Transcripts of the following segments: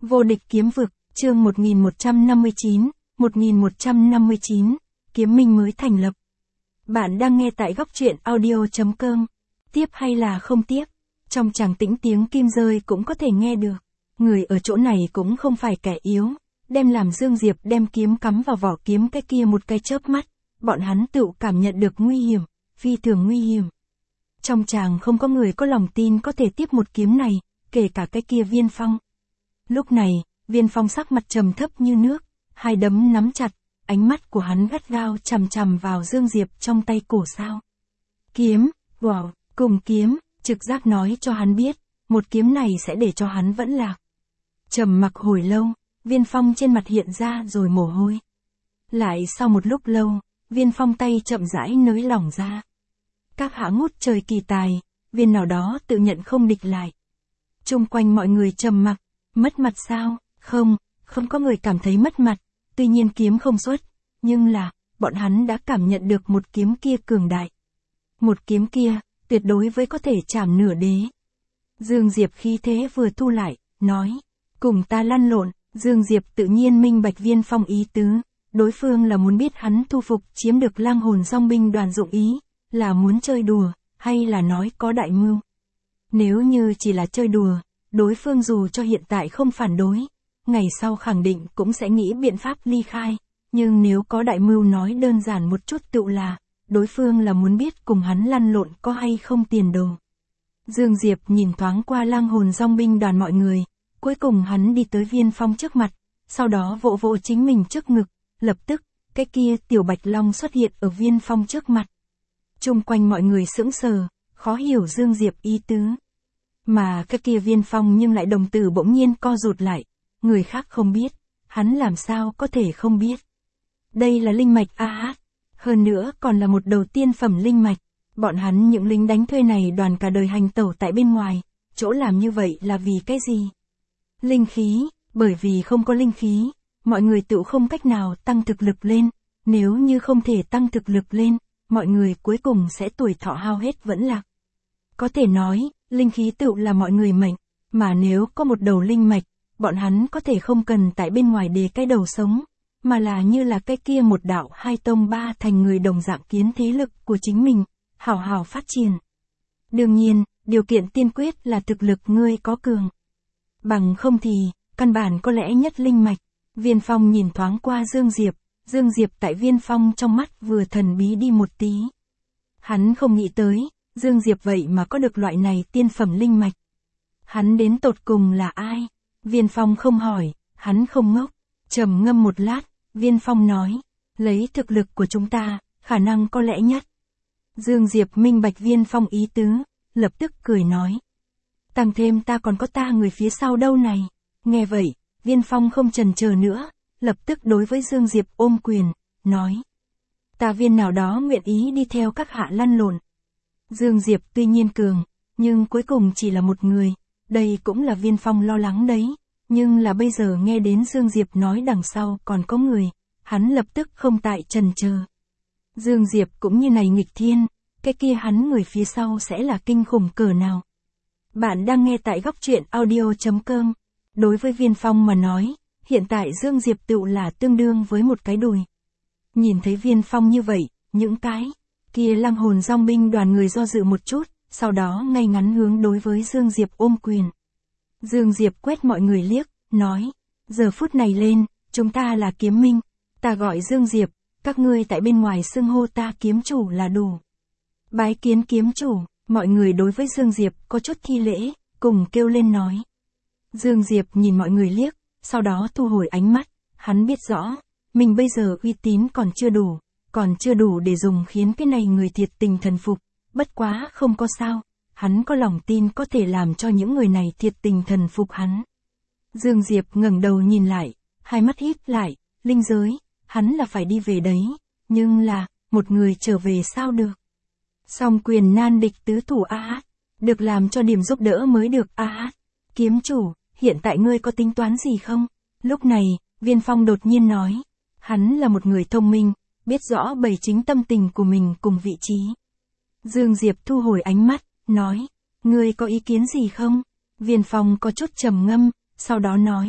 Vô địch kiếm vực, chương 1159, kiếm minh mới thành lập. Bạn đang nghe tại góc truyện audio.com. Tiếp hay là không tiếp? Trong tràng tĩnh tiếng kim rơi cũng có thể nghe được. Người ở chỗ này cũng không phải kẻ yếu. Đem làm Dương Diệp đem kiếm cắm vào vỏ kiếm cái kia một cái chớp mắt. Bọn hắn tự cảm nhận được nguy hiểm, phi thường nguy hiểm. Trong tràng không có người có lòng tin có thể tiếp một kiếm này, kể cả cái kia Viên Phong. Lúc này, Viên Phong sắc mặt trầm thấp như nước, hai đấm nắm chặt, ánh mắt của hắn gắt gao chằm chằm vào Dương Diệp trong tay cổ sao. Kiếm, wow, cùng kiếm, trực giác nói cho hắn biết, một kiếm này sẽ để cho hắn vẫn lạc. Trầm mặc hồi lâu, Viên Phong trên mặt hiện ra rồi mồ hôi. Lại sau một lúc lâu, Viên Phong tay chậm rãi nới lỏng ra. Các hạ ngút trời kỳ tài, viên nào đó tự nhận không địch lại. Chung quanh mọi người trầm mặc, mất mặt sao? Không có người cảm thấy mất mặt, tuy nhiên kiếm không xuất, nhưng là, bọn hắn đã cảm nhận được một kiếm kia cường đại. Một kiếm kia, tuyệt đối với có thể chạm nửa đế. Dương Diệp khí thế vừa thu lại, nói, cùng ta lăn lộn. Dương Diệp tự nhiên minh bạch Viên Phong ý tứ, đối phương là muốn biết hắn thu phục chiếm được lang hồn dòng binh đoàn dụng ý, là muốn chơi đùa, hay là nói có đại mưu. Nếu như chỉ là chơi đùa, đối phương dù cho hiện tại không phản đối, ngày sau khẳng định cũng sẽ nghĩ biện pháp ly khai, nhưng nếu có đại mưu nói đơn giản một chút tự là, đối phương là muốn biết cùng hắn lăn lộn có hay không tiền đồ. Dương Diệp nhìn thoáng qua lang hồn dòng binh đoàn mọi người, cuối cùng hắn đi tới Viên Phong trước mặt, sau đó vỗ vỗ chính mình trước ngực, lập tức, cái kia tiểu bạch long xuất hiện ở Viên Phong trước mặt. Chung quanh mọi người sững sờ, khó hiểu Dương Diệp ý tứ. Mà cái kia Viên Phong nhưng lại đồng tử bỗng nhiên co rụt lại, người khác không biết, hắn làm sao có thể không biết. Đây là linh mạch AH, hơn nữa còn là một đầu tiên phẩm linh mạch, bọn hắn những lính đánh thuê này đoàn cả đời hành tẩu tại bên ngoài, chỗ làm như vậy là vì cái gì? Linh khí, bởi vì không có linh khí, mọi người tự không cách nào tăng thực lực lên, nếu như không thể tăng thực lực lên, mọi người cuối cùng sẽ tuổi thọ hao hết vẫn lạc. Có thể nói, linh khí tự là mọi người mệnh, mà nếu có một đầu linh mạch, bọn hắn có thể không cần tại bên ngoài để cái đầu sống, mà là như là cái kia một đạo hai tông ba thành người đồng dạng kiến thế lực của chính mình, hào hào phát triển. Đương nhiên, điều kiện tiên quyết là thực lực ngươi có cường. Bằng không thì, căn bản có lẽ nhất linh mạch. Viên Phong nhìn thoáng qua Dương Diệp tại Viên Phong trong mắt vừa thần bí đi một tí. Hắn không nghĩ tới, Dương Diệp vậy mà có được loại này tiên phẩm linh mạch. Hắn đến tột cùng là ai? Viên Phong không hỏi, hắn không ngốc. Trầm ngâm một lát, Viên Phong nói, lấy thực lực của chúng ta, khả năng có lẽ nhất. Dương Diệp minh bạch Viên Phong ý tứ, lập tức cười nói. Tăng thêm ta còn có ta người phía sau đâu này. Nghe vậy, Viên Phong không chần chờ nữa, lập tức đối với Dương Diệp ôm quyền, nói. Ta viên nào đó nguyện ý đi theo các hạ lăn lộn. Dương Diệp tuy nhiên cường, nhưng cuối cùng chỉ là một người, đây cũng là Viên Phong lo lắng đấy, nhưng là bây giờ nghe đến Dương Diệp nói đằng sau còn có người, hắn lập tức không tại chần chờ. Dương Diệp cũng như này nghịch thiên, cái kia hắn người phía sau sẽ là kinh khủng cỡ nào. Bạn đang nghe tại góc truyện audio.com. Đối với Viên Phong mà nói, hiện tại Dương Diệp tự là tương đương với một cái đùi. Nhìn thấy Viên Phong như vậy, những cái kia lang hồn dòng binh đoàn người do dự một chút, sau đó ngay ngắn hướng đối với Dương Diệp ôm quyền. Dương Diệp quét mọi người liếc, nói, giờ phút này lên, chúng ta là kiếm minh, ta gọi Dương Diệp, các ngươi tại bên ngoài xưng hô ta kiếm chủ là đủ. Bái kiến kiếm chủ, mọi người đối với Dương Diệp có chút thi lễ, cùng kêu lên nói. Dương Diệp nhìn mọi người liếc, sau đó thu hồi ánh mắt, hắn biết rõ, mình bây giờ uy tín còn chưa đủ để dùng khiến cái này người thiệt tình thần phục, bất quá không có sao, hắn có lòng tin có thể làm cho những người này thiệt tình thần phục hắn. Dương Diệp ngẩng đầu nhìn lại, hai mắt híp lại, linh giới, hắn là phải đi về đấy, nhưng là, một người trở về sao được. Song quyền nan địch tứ thủ AH, được làm cho điểm giúp đỡ mới được AH. Kiếm chủ, hiện tại ngươi có tính toán gì không? Lúc này, Viên Phong đột nhiên nói. Hắn là một người thông minh, biết rõ bày chính tâm tình của mình cùng vị trí. Dương Diệp thu hồi ánh mắt, nói. Ngươi có ý kiến gì không? Viên Phong có chút trầm ngâm, sau đó nói.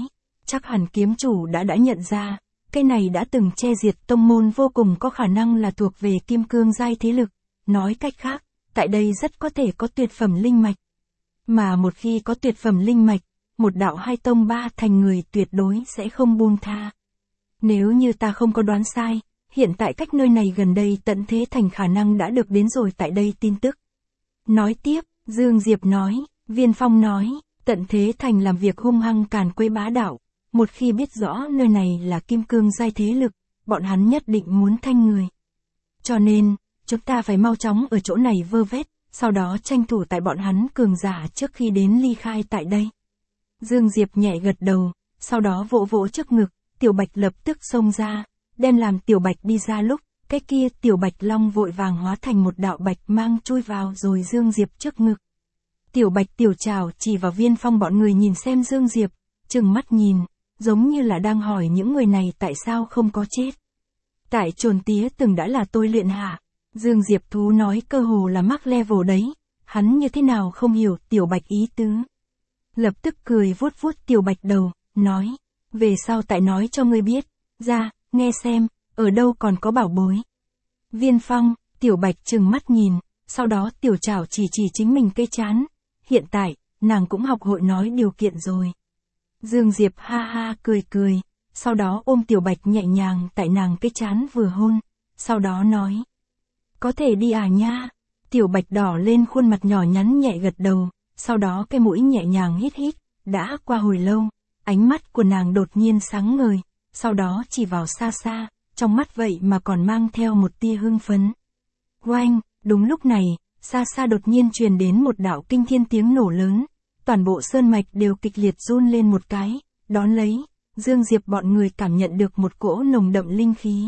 Chắc hẳn kiếm chủ đã nhận ra, cái này đã từng che diệt tông môn vô cùng có khả năng là thuộc về kim cương giai thế lực. Nói cách khác, tại đây rất có thể có tuyệt phẩm linh mạch. Mà một khi có tuyệt phẩm linh mạch, một đạo hai tông ba thành người tuyệt đối sẽ không buông tha. Nếu như ta không có đoán sai, hiện tại cách nơi này gần đây Tận Thế Thành khả năng đã được đến rồi tại đây tin tức. Nói tiếp, Dương Diệp nói, Viên Phong nói, Tận Thế Thành làm việc hung hăng càn quấy bá đạo. Một khi biết rõ nơi này là kim cương giai thế lực, bọn hắn nhất định muốn thanh người. Cho nên, chúng ta phải mau chóng ở chỗ này vơ vét, sau đó tranh thủ tại bọn hắn cường giả trước khi đến ly khai tại đây. Dương Diệp nhẹ gật đầu, sau đó vỗ vỗ trước ngực, Tiểu Bạch lập tức xông ra, đem làm Tiểu Bạch đi ra lúc, cái kia Tiểu Bạch Long vội vàng hóa thành một đạo bạch mang chui vào rồi Dương Diệp trước ngực. Tiểu Bạch Tiểu Trảo chỉ vào Viên Phong bọn người nhìn xem Dương Diệp, trừng mắt nhìn, giống như là đang hỏi những người này tại sao không có chết. Tại Trồn Tía từng đã là tôi luyện hả? Dương Diệp thú nói cơ hồ là mắc level đấy, hắn như thế nào không hiểu Tiểu Bạch ý tứ. Lập tức cười vuốt vuốt Tiểu Bạch đầu, nói, về sau tại nói cho ngươi biết, ra, nghe xem, ở đâu còn có bảo bối. Viên Phong, Tiểu Bạch trừng mắt nhìn, sau đó Tiểu Trảo chỉ chính mình cây chán, hiện tại, nàng cũng học hội nói điều kiện rồi. Dương Diệp ha ha cười, sau đó ôm Tiểu Bạch nhẹ nhàng tại nàng cái chán vừa hôn, sau đó nói. Có thể đi à nha? Tiểu Bạch đỏ lên khuôn mặt nhỏ nhắn nhẹ gật đầu, sau đó cái mũi nhẹ nhàng hít, đã qua hồi lâu, ánh mắt của nàng đột nhiên sáng ngời, sau đó chỉ vào xa xa, trong mắt vậy mà còn mang theo một tia hưng phấn. Oanh, đúng lúc này, xa xa đột nhiên truyền đến một đạo kinh thiên tiếng nổ lớn, toàn bộ sơn mạch đều kịch liệt run lên một cái, đón lấy, Dương Diệp bọn người cảm nhận được một cỗ nồng đậm linh khí.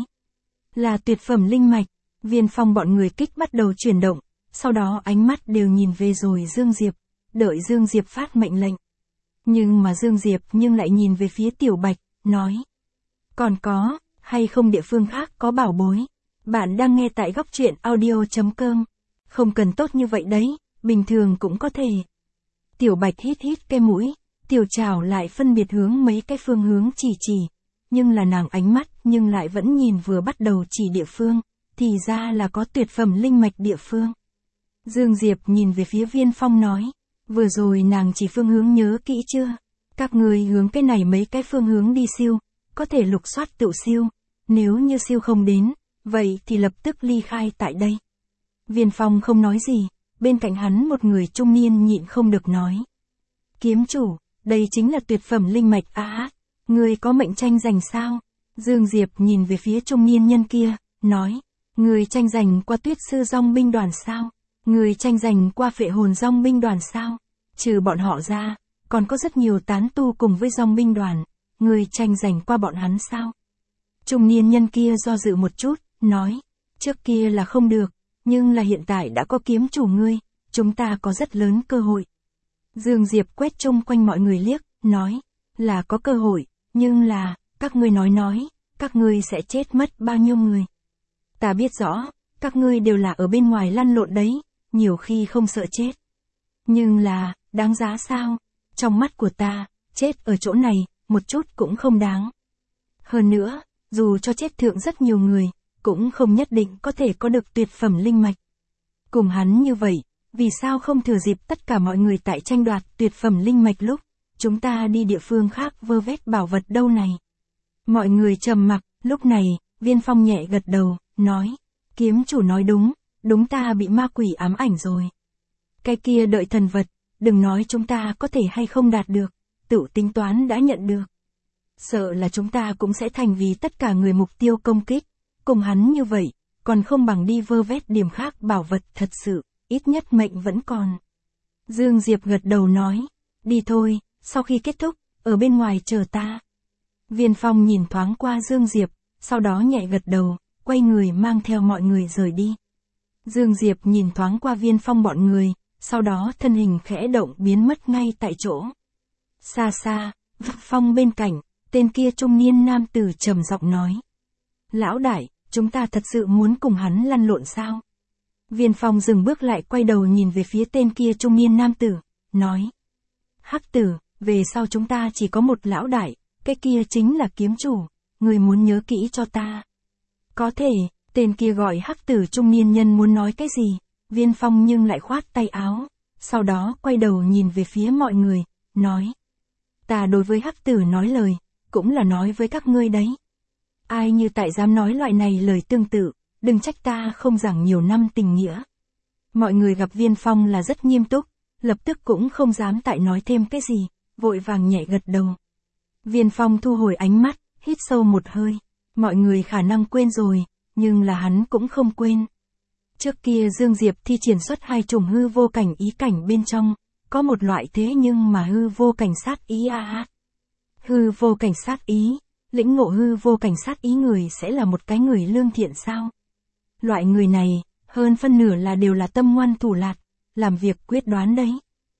Là tuyệt phẩm linh mạch, Viên Phong bọn người kích bắt đầu chuyển động, sau đó ánh mắt đều nhìn về rồi Dương Diệp, đợi Dương Diệp phát mệnh lệnh. Nhưng mà Dương Diệp lại nhìn về phía Tiểu Bạch, nói. Còn có, hay không địa phương khác có bảo bối? Bạn đang nghe tại góc truyện audio.com. Không cần tốt như vậy đấy, bình thường cũng có thể. Tiểu Bạch hít cái mũi, Tiểu Trảo lại phân biệt hướng mấy cái phương hướng chỉ, nhưng là nàng ánh mắt nhưng lại vẫn nhìn vừa bắt đầu chỉ địa phương, thì ra là có tuyệt phẩm linh mạch địa phương. Dương Diệp nhìn về phía Viên Phong nói, vừa rồi nàng chỉ phương hướng nhớ kỹ chưa? Các người hướng cái này mấy cái phương hướng đi siêu, có thể lục soát tự siêu, nếu như siêu không đến, vậy thì lập tức ly khai tại đây. Viên Phong không nói gì, bên cạnh hắn một người trung niên nhịn không được nói. Kiếm chủ, đây chính là tuyệt phẩm linh mạch người có mệnh tranh giành sao? Dương Diệp nhìn về phía trung niên nhân kia, nói, người tranh giành qua Tuyết Sư Dòng binh đoàn sao? Người tranh giành qua Phệ Hồn Dòng binh đoàn sao? Trừ bọn họ ra, còn có rất nhiều tán tu cùng với dòng binh đoàn, người tranh giành qua bọn hắn sao? Trung niên nhân kia do dự một chút, nói, trước kia là không được, nhưng là hiện tại đã có kiếm chủ ngươi, chúng ta có rất lớn cơ hội. Dương Diệp quét chung quanh mọi người liếc, nói, là có cơ hội, nhưng là, các ngươi nói, các ngươi sẽ chết mất bao nhiêu người. Ta biết rõ, các ngươi đều là ở bên ngoài lăn lộn đấy, nhiều khi không sợ chết. Nhưng là, đáng giá sao? Trong mắt của ta, chết ở chỗ này, một chút cũng không đáng. Hơn nữa, dù cho chết thượng rất nhiều người, cũng không nhất định có thể có được tuyệt phẩm linh mạch. Cùng hắn như vậy, vì sao không thừa dịp tất cả mọi người tại tranh đoạt tuyệt phẩm linh mạch lúc, chúng ta đi địa phương khác vơ vét bảo vật đâu này? Mọi người trầm mặc, lúc này, Viên Phong nhẹ gật đầu, nói, kiếm chủ nói đúng ta bị ma quỷ ám ảnh rồi. Cái kia đợi thần vật, đừng nói chúng ta có thể hay không đạt được, tự tính toán đã nhận được. Sợ là chúng ta cũng sẽ thành vì tất cả người mục tiêu công kích, cùng hắn như vậy, còn không bằng đi vơ vét điểm khác bảo vật thật sự, ít nhất mệnh vẫn còn. Dương Diệp gật đầu nói, đi thôi, sau khi kết thúc, ở bên ngoài chờ ta. Viên Phong nhìn thoáng qua Dương Diệp, sau đó nhẹ gật đầu, quay người mang theo mọi người rời đi. Dương Diệp nhìn thoáng qua Viên Phong bọn người, sau đó thân hình khẽ động biến mất ngay tại chỗ. Xa xa, Phong bên cạnh, tên kia trung niên nam tử trầm giọng nói. Lão đại, chúng ta thật sự muốn cùng hắn lăn lộn sao? Viên Phong dừng bước lại quay đầu nhìn về phía tên kia trung niên nam tử, nói. Hắc tử, về sau chúng ta chỉ có một lão đại, cái kia chính là kiếm chủ, người muốn nhớ kỹ cho ta. Có thể, tên kia gọi hắc tử trung niên nhân muốn nói cái gì, Viên Phong nhưng lại khoát tay áo, sau đó quay đầu nhìn về phía mọi người, nói. Ta đối với hắc tử nói lời, cũng là nói với các ngươi đấy. Ai như tại dám nói loại này lời tương tự, đừng trách ta không giảng nhiều năm tình nghĩa. Mọi người gặp Viên Phong là rất nghiêm túc, lập tức cũng không dám tại nói thêm cái gì, vội vàng nhẹ gật đầu. Viên Phong thu hồi ánh mắt, hít sâu một hơi. Mọi người khả năng quên rồi, nhưng là hắn cũng không quên. Trước kia Dương Diệp thi triển xuất hai chủng hư vô cảnh ý cảnh bên trong, có một loại thế nhưng mà hư vô cảnh sát ý Hư vô cảnh sát ý, lĩnh ngộ hư vô cảnh sát ý người sẽ là một cái người lương thiện sao? Loại người này, hơn phân nửa là đều là tâm ngoan thủ lạt, làm việc quyết đoán đấy.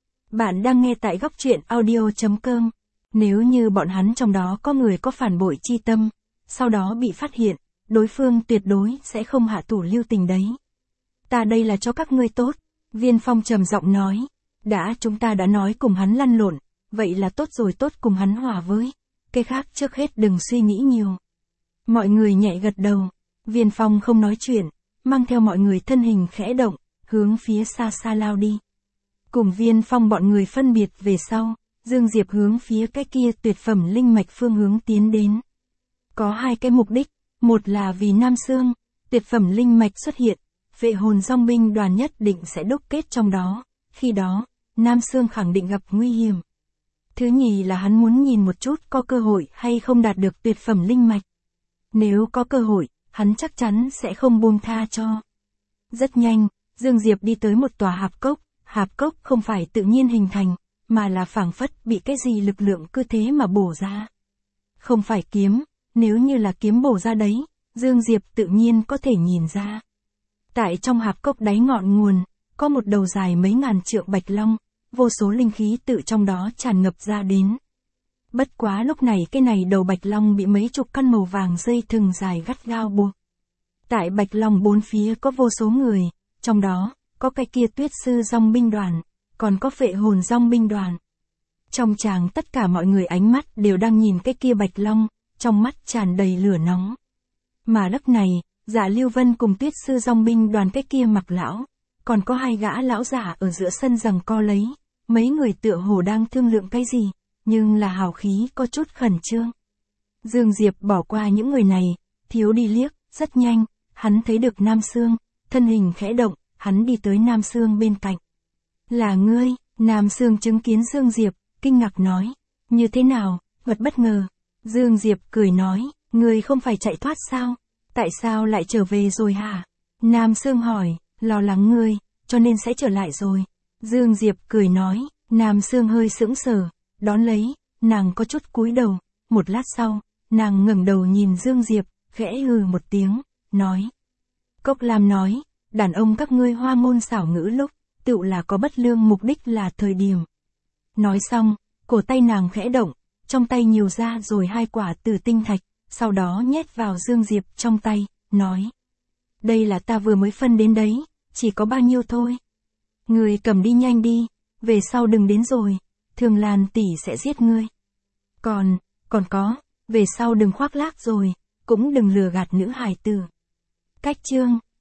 Bạn đang nghe tại góc truyện audio.com. Nếu như bọn hắn trong đó có người có phản bội chi tâm, sau đó bị phát hiện, đối phương tuyệt đối sẽ không hạ thủ lưu tình đấy. Ta đây là cho các ngươi tốt, Viên Phong trầm giọng nói. Chúng ta đã nói cùng hắn lăn lộn, vậy là tốt rồi, tốt cùng hắn hòa với. Cái khác trước hết đừng suy nghĩ nhiều. Mọi người nhẹ gật đầu, Viên Phong không nói chuyện, mang theo mọi người thân hình khẽ động, hướng phía xa xa lao đi. Cùng Viên Phong bọn người phân biệt về sau, Dương Diệp hướng phía cái kia tuyệt phẩm linh mạch phương hướng tiến đến. Có hai cái mục đích, một là vì Nam Sương, tuyệt phẩm linh mạch xuất hiện, vệ hồn dòng binh đoàn nhất định sẽ đúc kết trong đó, khi đó, Nam Sương khẳng định gặp nguy hiểm. Thứ nhì là hắn muốn nhìn một chút có cơ hội hay không đạt được tuyệt phẩm linh mạch. Nếu có cơ hội, hắn chắc chắn sẽ không buông tha cho. Rất nhanh, Dương Diệp đi tới một tòa hạp cốc không phải tự nhiên hình thành, mà là phảng phất bị cái gì lực lượng cứ thế mà bổ ra. Không phải kiếm, nếu như là kiếm bổ ra đấy, Dương Diệp tự nhiên có thể nhìn ra. Tại trong hạp cốc đáy ngọn nguồn, có một đầu dài mấy ngàn trượng bạch long, vô số linh khí tự trong đó tràn ngập ra đến. Bất quá lúc này cái này đầu bạch long bị mấy chục căn màu vàng dây thừng dài gắt gao buộc. Tại bạch long bốn phía có vô số người, trong đó, có cái kia tuyết sư dòng binh đoàn, còn có vệ hồn dòng binh đoàn. Trong tràng tất cả mọi người ánh mắt đều đang nhìn cái kia bạch long, trong mắt tràn đầy lửa nóng. Mà lúc này, Dạ Lưu Vân cùng tuyết sư dòng binh đoàn cái kia mặc lão, còn có hai gã lão giả ở giữa sân giằng co lấy, mấy người tựa hồ đang thương lượng cái gì, nhưng là hào khí có chút khẩn trương. Dương Diệp bỏ qua những người này, thiếu đi liếc, rất nhanh, hắn thấy được Nam Sương, thân hình khẽ động, hắn đi tới Nam Sương bên cạnh. Là ngươi, Nam Sương chứng kiến Dương Diệp, kinh ngạc nói, như thế nào, thật bất ngờ. Dương Diệp cười nói, ngươi không phải chạy thoát sao, tại sao lại trở về rồi hả? Nam Sương hỏi, lo lắng ngươi, cho nên sẽ trở lại rồi. Dương Diệp cười nói, Nam Sương hơi sững sờ, đón lấy, nàng có chút cúi đầu, một lát sau, nàng ngẩng đầu nhìn Dương Diệp, khẽ hừ một tiếng, nói. Cốc Lam nói, đàn ông các ngươi hoa ngôn xảo ngữ lúc, tựu là có bất lương mục đích là thời điểm. Nói xong, cổ tay nàng khẽ động, trong tay nhiều ra rồi hai quả tử tinh thạch, sau đó nhét vào Dương Diệp trong tay, nói. Đây là ta vừa mới phân đến đấy, chỉ có bao nhiêu thôi. Ngươi cầm đi nhanh đi, về sau đừng đến rồi, Thường Lan tỷ sẽ giết ngươi. Còn có, về sau đừng khoác lác rồi, cũng đừng lừa gạt nữ hài tử. Cách chương